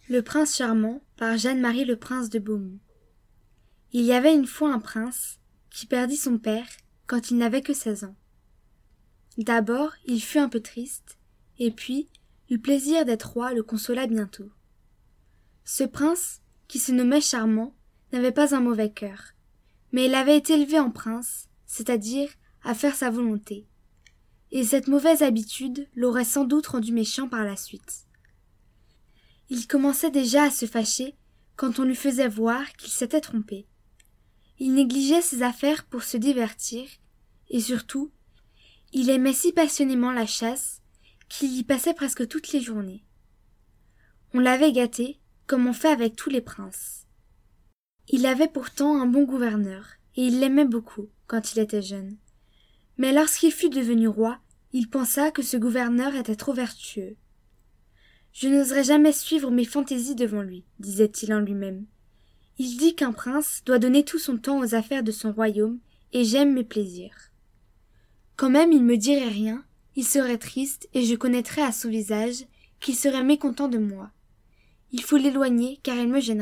Le prince charmant par Jeanne-Marie Le Prince de Beaumont. Il y avait une fois un prince qui perdit son père quand il n'avait que 16 ans. D'abord, il fut un peu triste, et puis, le plaisir d'être roi le consola bientôt. Ce prince, qui se nommait Charmant, n'avait pas un mauvais cœur, mais il avait été élevé en prince, c'est-à-dire à faire sa volonté. Et cette mauvaise habitude l'aurait sans doute rendu méchant par la suite. Il commençait déjà à se fâcher quand on lui faisait voir qu'il s'était trompé. Il négligeait ses affaires pour se divertir, et surtout, il aimait si passionnément la chasse qu'il y passait presque toutes les journées. On l'avait gâté, comme on fait avec tous les princes. Il avait pourtant un bon gouverneur, et il l'aimait beaucoup quand il était jeune. Mais lorsqu'il fut devenu roi, il pensa que ce gouverneur était trop vertueux. « Je n'oserai jamais suivre mes fantaisies devant lui, disait-il en lui-même. Il dit qu'un prince doit donner tout son temps aux affaires de son royaume, et j'aime mes plaisirs. Quand même il me dirait rien, il serait triste, et je connaîtrais à son visage qu'il serait mécontent de moi. Il faut l'éloigner, car il me gênerait. »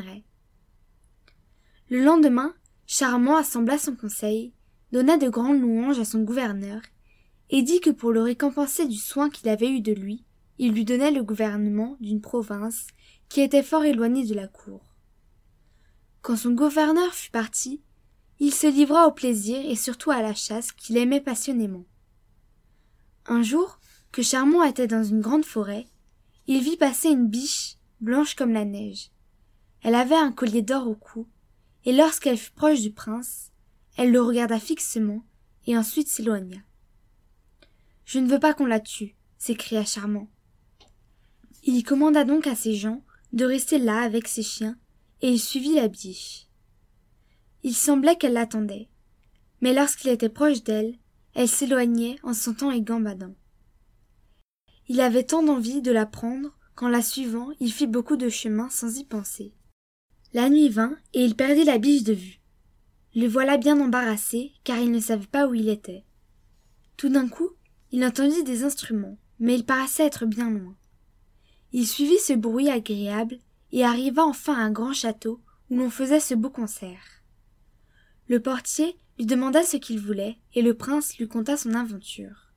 Le lendemain, Charmant assembla son conseil, donna de grandes louanges à son gouverneur, et dit que pour le récompenser du soin qu'il avait eu de lui, il lui donnait le gouvernement d'une province qui était fort éloignée de la cour. Quand son gouverneur fut parti, il se livra au plaisir et surtout à la chasse qu'il aimait passionnément. Un jour, que Charmant était dans une grande forêt, il vit passer une biche blanche comme la neige. Elle avait un collier d'or au cou, et lorsqu'elle fut proche du prince, elle le regarda fixement et ensuite s'éloigna. « Je ne veux pas qu'on la tue, » s'écria Charmant. Il commanda donc à ses gens de rester là avec ses chiens, et il suivit la biche. Il semblait qu'elle l'attendait, mais lorsqu'il était proche d'elle, elle s'éloignait en sautant et gambadant. Il avait tant d'envie de la prendre qu'en la suivant, il fit beaucoup de chemin sans y penser. La nuit vint, et il perdit la biche de vue. Le voilà bien embarrassé, car il ne savait pas où il était. Tout d'un coup, il entendit des instruments, mais ils paraissaient être bien loin. Il suivit ce bruit agréable et arriva enfin à un grand château où l'on faisait ce beau concert. Le portier lui demanda ce qu'il voulait et le prince lui conta son aventure.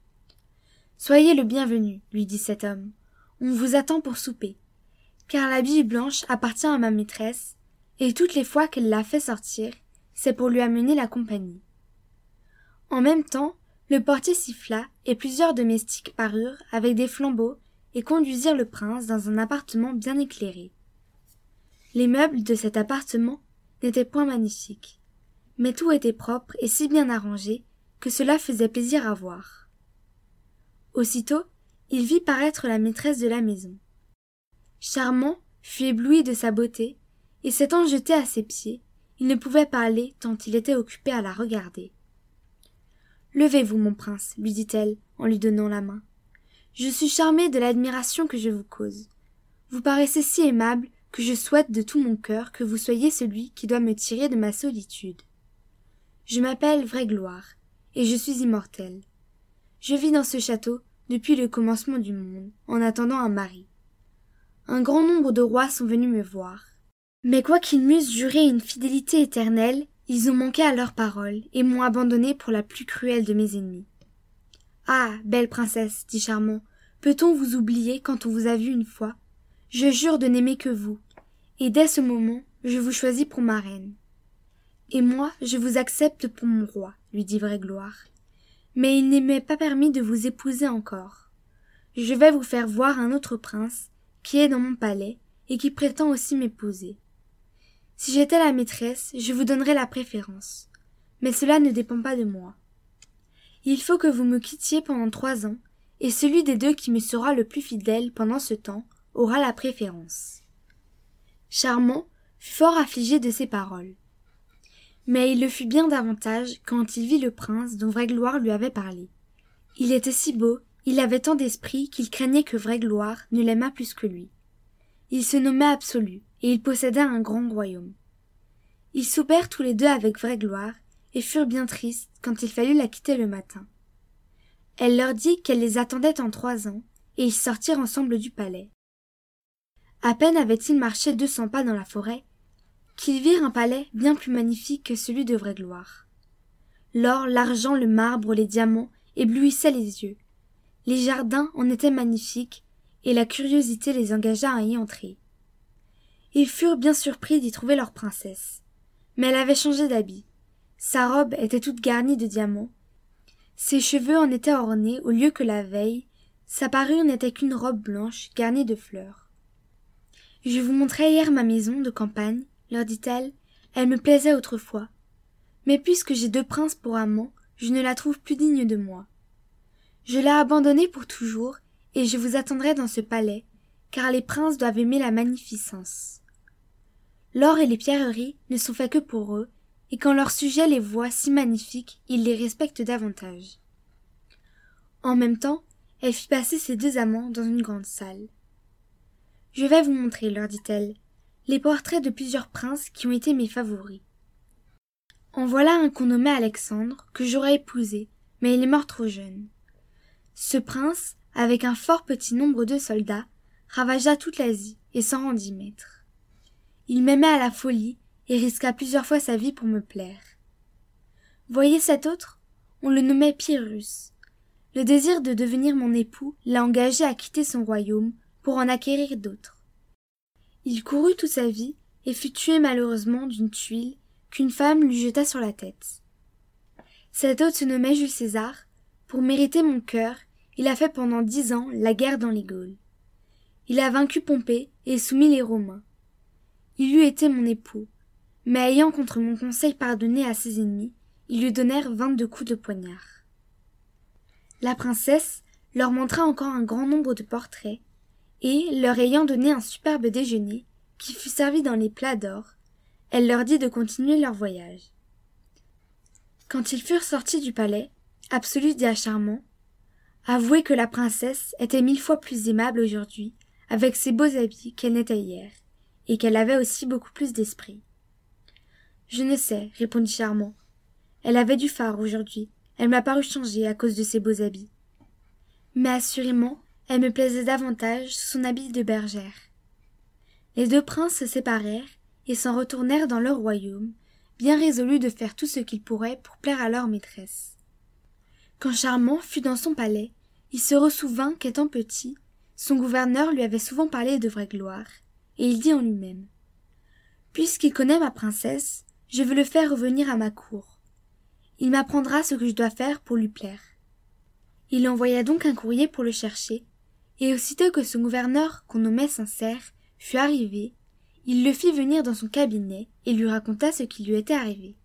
« Soyez le bienvenu, lui dit cet homme. On vous attend pour souper, car la biche blanche appartient à ma maîtresse et toutes les fois qu'elle l'a fait sortir, c'est pour lui amener la compagnie. » En même temps, le portier siffla et plusieurs domestiques parurent avec des flambeaux et conduisirent le prince dans un appartement bien éclairé. Les meubles de cet appartement n'étaient point magnifiques, mais tout était propre et si bien arrangé que cela faisait plaisir à voir. Aussitôt, il vit paraître la maîtresse de la maison. Charmant fut ébloui de sa beauté, et s'étant jeté à ses pieds, il ne pouvait parler tant il était occupé à la regarder. « Levez-vous, mon prince, lui dit-elle en lui donnant la main. Je suis charmée de l'admiration que je vous cause. Vous paraissez si aimable que je souhaite de tout mon cœur que vous soyez celui qui doit me tirer de ma solitude. Je m'appelle Vraie-Gloire, et je suis immortelle. Je vis dans ce château depuis le commencement du monde, en attendant un mari. Un grand nombre de rois sont venus me voir. Mais quoiqu'ils m'eussent juré une fidélité éternelle, ils ont manqué à leur parole et m'ont abandonné pour la plus cruelle de mes ennemis. « Ah, belle princesse, dit Charmant, peut-on vous oublier quand on vous a vu une fois? Je jure de n'aimer que vous, et dès ce moment, je vous choisis pour ma reine. Et moi, je vous accepte pour mon roi, lui dit Vraie-Gloire. Mais il ne m'est pas permis de vous épouser encore. Je vais vous faire voir un autre prince, qui est dans mon palais, et qui prétend aussi m'épouser. Si j'étais la maîtresse, je vous donnerais la préférence, mais cela ne dépend pas de moi. Il faut que vous me quittiez pendant 3 ans, et celui des deux qui me sera le plus fidèle pendant ce temps aura la préférence. » Charmant fut fort affligé de ces paroles. Mais il le fut bien davantage quand il vit le prince dont Vraie-Gloire lui avait parlé. Il était si beau, il avait tant d'esprit qu'il craignait que Vraie-Gloire ne l'aimât plus que lui. Il se nommait Absolu, et il possédait un grand royaume. Ils soupèrent tous les deux avec Vraie-Gloire, et furent bien tristes quand il fallut la quitter le matin. Elle leur dit qu'elle les attendait en 3 ans, et ils sortirent ensemble du palais. À peine avaient-ils marché 200 pas dans la forêt, qu'ils virent un palais bien plus magnifique que celui de Vraie-Gloire. L'or, l'argent, le marbre, les diamants éblouissaient les yeux. Les jardins en étaient magnifiques, et la curiosité les engagea à y entrer. Ils furent bien surpris d'y trouver leur princesse, mais elle avait changé d'habit. Sa robe était toute garnie de diamants, ses cheveux en étaient ornés au lieu que la veille, sa parure n'était qu'une robe blanche garnie de fleurs. « Je vous montrais hier ma maison de campagne, leur dit-elle, elle me plaisait autrefois. Mais puisque j'ai 2 princes pour amants, je ne la trouve plus digne de moi. Je l'ai abandonnée pour toujours, et je vous attendrai dans ce palais, car les princes doivent aimer la magnificence. L'or et les pierreries ne sont faits que pour eux, et quand leur sujet les voit si magnifiques, ils les respectent davantage. » En même temps, elle fit passer ses 2 amants dans une grande salle. « Je vais vous montrer, leur dit-elle, les portraits de plusieurs princes qui ont été mes favoris. En voilà un qu'on nommait Alexandre, que j'aurais épousé, mais il est mort trop jeune. Ce prince, avec un fort petit nombre de soldats, ravagea toute l'Asie et s'en rendit maître. Il m'aimait à la folie et risqua plusieurs fois sa vie pour me plaire. Voyez cet autre, on le nommait Pyrrhus. Le désir de devenir mon époux l'a engagé à quitter son royaume pour en acquérir d'autres. Il courut toute sa vie et fut tué malheureusement d'une tuile qu'une femme lui jeta sur la tête. Cet autre se nommait Jules César. Pour mériter mon cœur, il a fait pendant 10 ans la guerre dans les Gaules. Il a vaincu Pompée et soumis les Romains. Il eût été mon époux, mais ayant contre mon conseil pardonné à ses ennemis, ils lui donnèrent 22 coups de poignard. La princesse leur montra encore un grand nombre de portraits, et, leur ayant donné un superbe déjeuner, qui fut servi dans les plats d'or, elle leur dit de continuer leur voyage. Quand ils furent sortis du palais, Absolu dit à Charmant, « Avouez que la princesse était 1000 fois plus aimable aujourd'hui, avec ses beaux habits qu'elle n'était hier, et qu'elle avait aussi beaucoup plus d'esprit. »« Je ne sais, répondit Charmant. Elle avait du fard aujourd'hui, elle m'a paru changée à cause de ses beaux habits. Mais assurément, elle me plaisait davantage sous son habit de bergère. » Les 2 princes se séparèrent et s'en retournèrent dans leur royaume, bien résolus de faire tout ce qu'ils pourraient pour plaire à leur maîtresse. Quand Charmant fut dans son palais, il se ressouvint qu'étant petit, son gouverneur lui avait souvent parlé de Vraie-Gloire, et il dit en lui-même « Puisqu'il connaît ma princesse, je veux le faire revenir à ma cour. Il m'apprendra ce que je dois faire pour lui plaire. » Il envoya donc un courrier pour le chercher, et aussitôt que son gouverneur, qu'on nommait Sincère, fut arrivé, il le fit venir dans son cabinet et lui raconta ce qui lui était arrivé.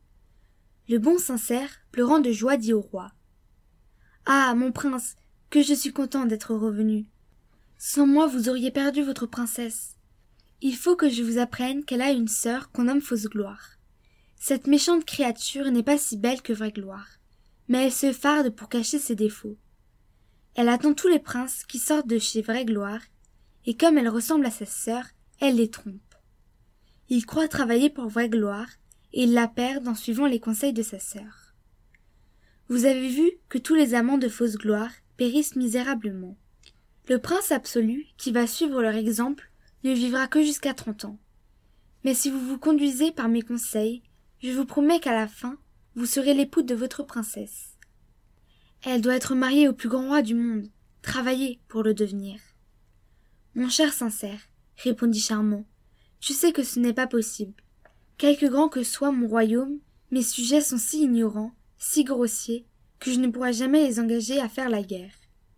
Le bon Sincère, pleurant de joie, dit au roi « Ah, mon prince, que je suis content d'être revenu. Sans moi, vous auriez perdu votre princesse. Il faut que je vous apprenne qu'elle a une sœur qu'on nomme Fausse-Gloire. Cette méchante créature n'est pas si belle que Vraie-Gloire, mais elle se farde pour cacher ses défauts. Elle attend tous les princes qui sortent de chez Vraie-Gloire, et comme elle ressemble à sa sœur, elle les trompe. Il croit travailler pour Vraie-Gloire, et il la perd en suivant les conseils de sa sœur. Vous avez vu que tous les amants de Fausse-Gloire périssent misérablement. Le prince absolu, qui va suivre leur exemple, ne vivra que jusqu'à 30 ans. Mais si vous vous conduisez par mes conseils, je vous promets qu'à la fin, vous serez l'époux de votre princesse. Elle doit être mariée au plus grand roi du monde. Travaillez pour le devenir. » « Mon cher Sincère, répondit Charmant, tu sais que ce n'est pas possible. Quelque grand que soit mon royaume, mes sujets sont si ignorants, si grossiers, que je ne pourrai jamais les engager à faire la guerre.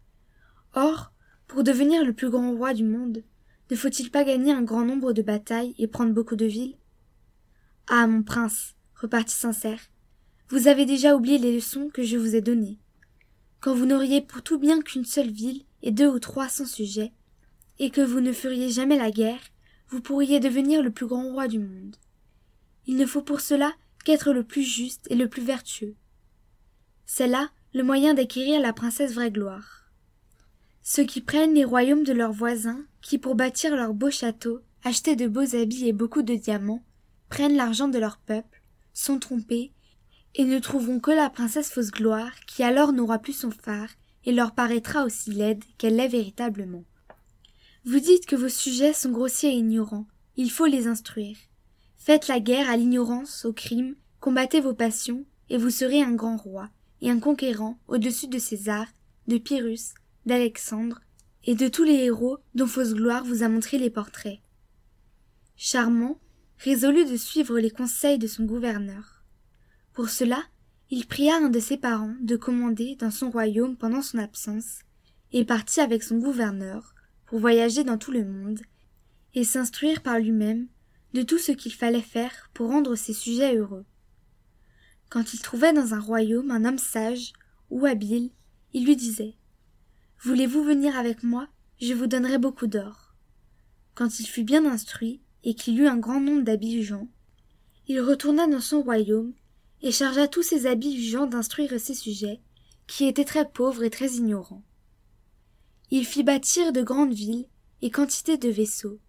Or, pour devenir le plus grand roi du monde, ne faut-il pas gagner un grand nombre de batailles et prendre beaucoup de villes ? Ah, mon prince, repartit Sincère, vous avez déjà oublié les leçons que je vous ai données. Quand vous n'auriez pour tout bien qu'une seule ville et 2 ou 3 sans sujet, et que vous ne feriez jamais la guerre, vous pourriez devenir le plus grand roi du monde. Il ne faut pour cela qu'être le plus juste et le plus vertueux. C'est là le moyen d'acquérir la princesse Vraie-Gloire. Ceux qui prennent les royaumes de leurs voisins, qui pour bâtir leurs beaux châteaux, acheter de beaux habits et beaucoup de diamants, prennent l'argent de leur peuple, sont trompés, et ne trouveront que la princesse Fausse-Gloire, qui alors n'aura plus son phare, et leur paraîtra aussi laide qu'elle l'est véritablement. Vous dites que vos sujets sont grossiers et ignorants. Il faut les instruire. Faites la guerre à l'ignorance, au crime, combattez vos passions, et vous serez un grand roi, et un conquérant au-dessus de César, de Pyrrhus, d'Alexandre, et de tous les héros dont fausse gloire vous a montré les portraits. Charmant résolut de suivre les conseils de son gouverneur. Pour cela, il pria un de ses parents de commander dans son royaume pendant son absence, et partit avec son gouverneur pour voyager dans tout le monde, et s'instruire par lui-même de tout ce qu'il fallait faire pour rendre ses sujets heureux. Quand il trouvait dans un royaume un homme sage ou habile, il lui disait « Voulez-vous venir avec moi? Je vous donnerai beaucoup d'or. » Quand il fut bien instruit et qu'il eut un grand nombre d'habiles gens, il retourna dans son royaume et chargea tous ses habiles gens d'instruire ses sujets, qui étaient très pauvres et très ignorants. Il fit bâtir de grandes villes et quantité de vaisseaux.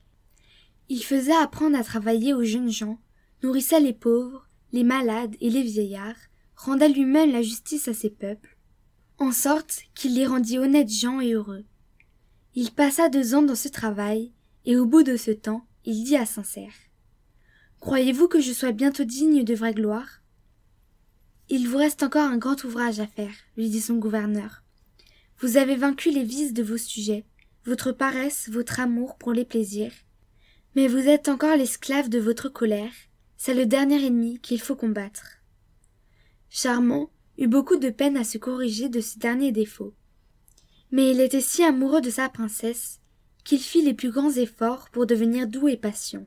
Il faisait apprendre à travailler aux jeunes gens, nourrissait les pauvres, les malades et les vieillards, rendait lui-même la justice à ses peuples, en sorte qu'il les rendit honnêtes gens et heureux. Il passa 2 ans dans ce travail, et au bout de ce temps, il dit à Sincère « Croyez-vous que je sois bientôt digne de vraie gloire ?»« Il vous reste encore un grand ouvrage à faire, lui dit son gouverneur. Vous avez vaincu les vices de vos sujets, votre paresse, votre amour pour les plaisirs, mais vous êtes encore l'esclave de votre colère, c'est le dernier ennemi qu'il faut combattre. » Charmant eut beaucoup de peine à se corriger de ce dernier défaut. Mais il était si amoureux de sa princesse qu'il fit les plus grands efforts pour devenir doux et patient.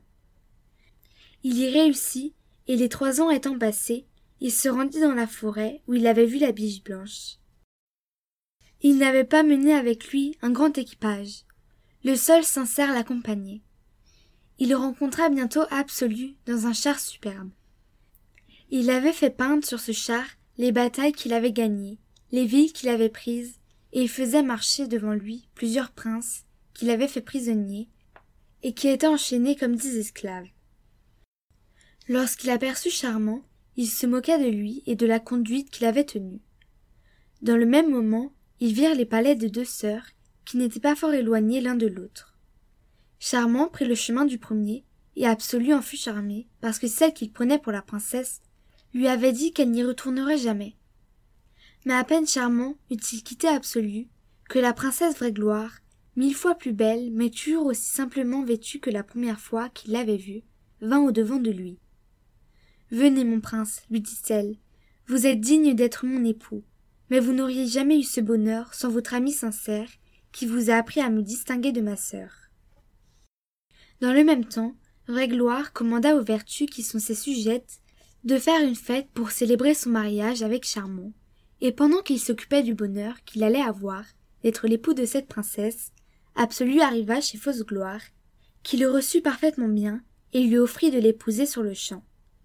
Il y réussit, et les 3 ans étant passés, il se rendit dans la forêt où il avait vu la biche blanche. Il n'avait pas mené avec lui un grand équipage. Le seul Sincère l'accompagnait. Il rencontra bientôt Absolu dans un char superbe. Il avait fait peindre sur ce char les batailles qu'il avait gagnées, les villes qu'il avait prises, et il faisait marcher devant lui plusieurs princes qu'il avait fait prisonniers et qui étaient enchaînés comme 10 esclaves. Lorsqu'il aperçut Charmant, il se moqua de lui et de la conduite qu'il avait tenue. Dans le même moment, ils virent les palais de 2 sœurs qui n'étaient pas fort éloignés l'un de l'autre. Charmant prit le chemin du premier, et Absolu en fut charmé, parce que celle qu'il prenait pour la princesse lui avait dit qu'elle n'y retournerait jamais. Mais à peine Charmant eut-il quitté Absolu, que la princesse Vraie-Gloire, 1000 fois plus belle, mais toujours aussi simplement vêtue que la première fois qu'il l'avait vue, vint au-devant de lui. « Venez, mon prince, lui dit-elle, vous êtes digne d'être mon époux, mais vous n'auriez jamais eu ce bonheur sans votre ami Sincère, qui vous a appris à me distinguer de ma sœur. » Dans le même temps, Vraie-Gloire commanda aux vertus qui sont ses sujettes de faire une fête pour célébrer son mariage avec Charmant, et pendant qu'il s'occupait du bonheur qu'il allait avoir d'être l'époux de cette princesse, Absolu arriva chez Fausse-Gloire, qui le reçut parfaitement bien et lui offrit de l'épouser sur le champ.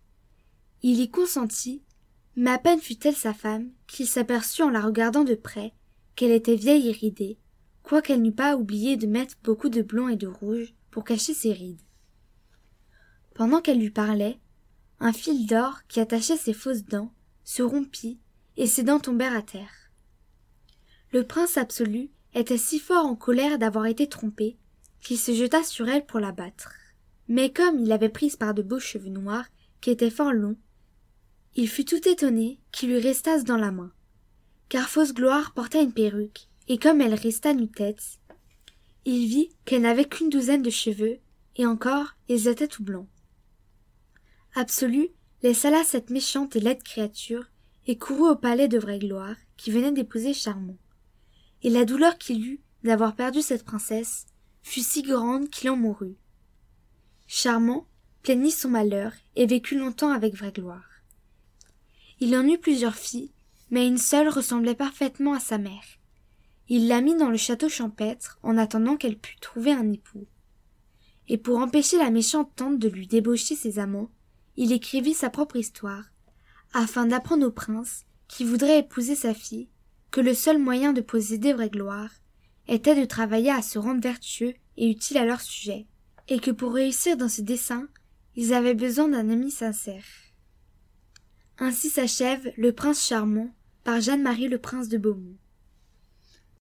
Il y consentit, mais à peine fut-elle sa femme qu'il s'aperçut en la regardant de près qu'elle était vieille et ridée, quoiqu'elle n'eût pas oublié de mettre beaucoup de blanc et de rouge pour cacher ses rides. Pendant qu'elle lui parlait, un fil d'or qui attachait ses fausses dents se rompit et ses dents tombèrent à terre. Le prince Absolu était si fort en colère d'avoir été trompé qu'il se jeta sur elle pour la battre. Mais comme il l'avait prise par de beaux cheveux noirs qui étaient fort longs, il fut tout étonné qu'ils lui restassent dans la main, car Fausse-Gloire portait une perruque, et comme elle resta nu-tête, il vit qu'elle n'avait qu'une 12aine de cheveux, et encore ils étaient tout blancs. Absolu laissa là cette méchante et laide créature et courut au palais de Vraie-Gloire qui venait d'épouser Charmant. Et la douleur qu'il eut d'avoir perdu cette princesse fut si grande qu'il en mourut. Charmant plaignit son malheur et vécut longtemps avec Vraie-Gloire. Il en eut plusieurs filles, mais une seule ressemblait parfaitement à sa mère. Il la mit dans le château champêtre en attendant qu'elle pût trouver un époux. Et pour empêcher la méchante tante de lui débaucher ses amants, il écrivit sa propre histoire, afin d'apprendre au prince qui voudrait épouser sa fille que le seul moyen de posséder Vraie-Gloire était de travailler à se rendre vertueux et utile à leur sujet, et que pour réussir dans ce dessein, ils avaient besoin d'un ami sincère. Ainsi s'achève Le Prince Charmant par Jeanne-Marie Le Prince de Beaumont.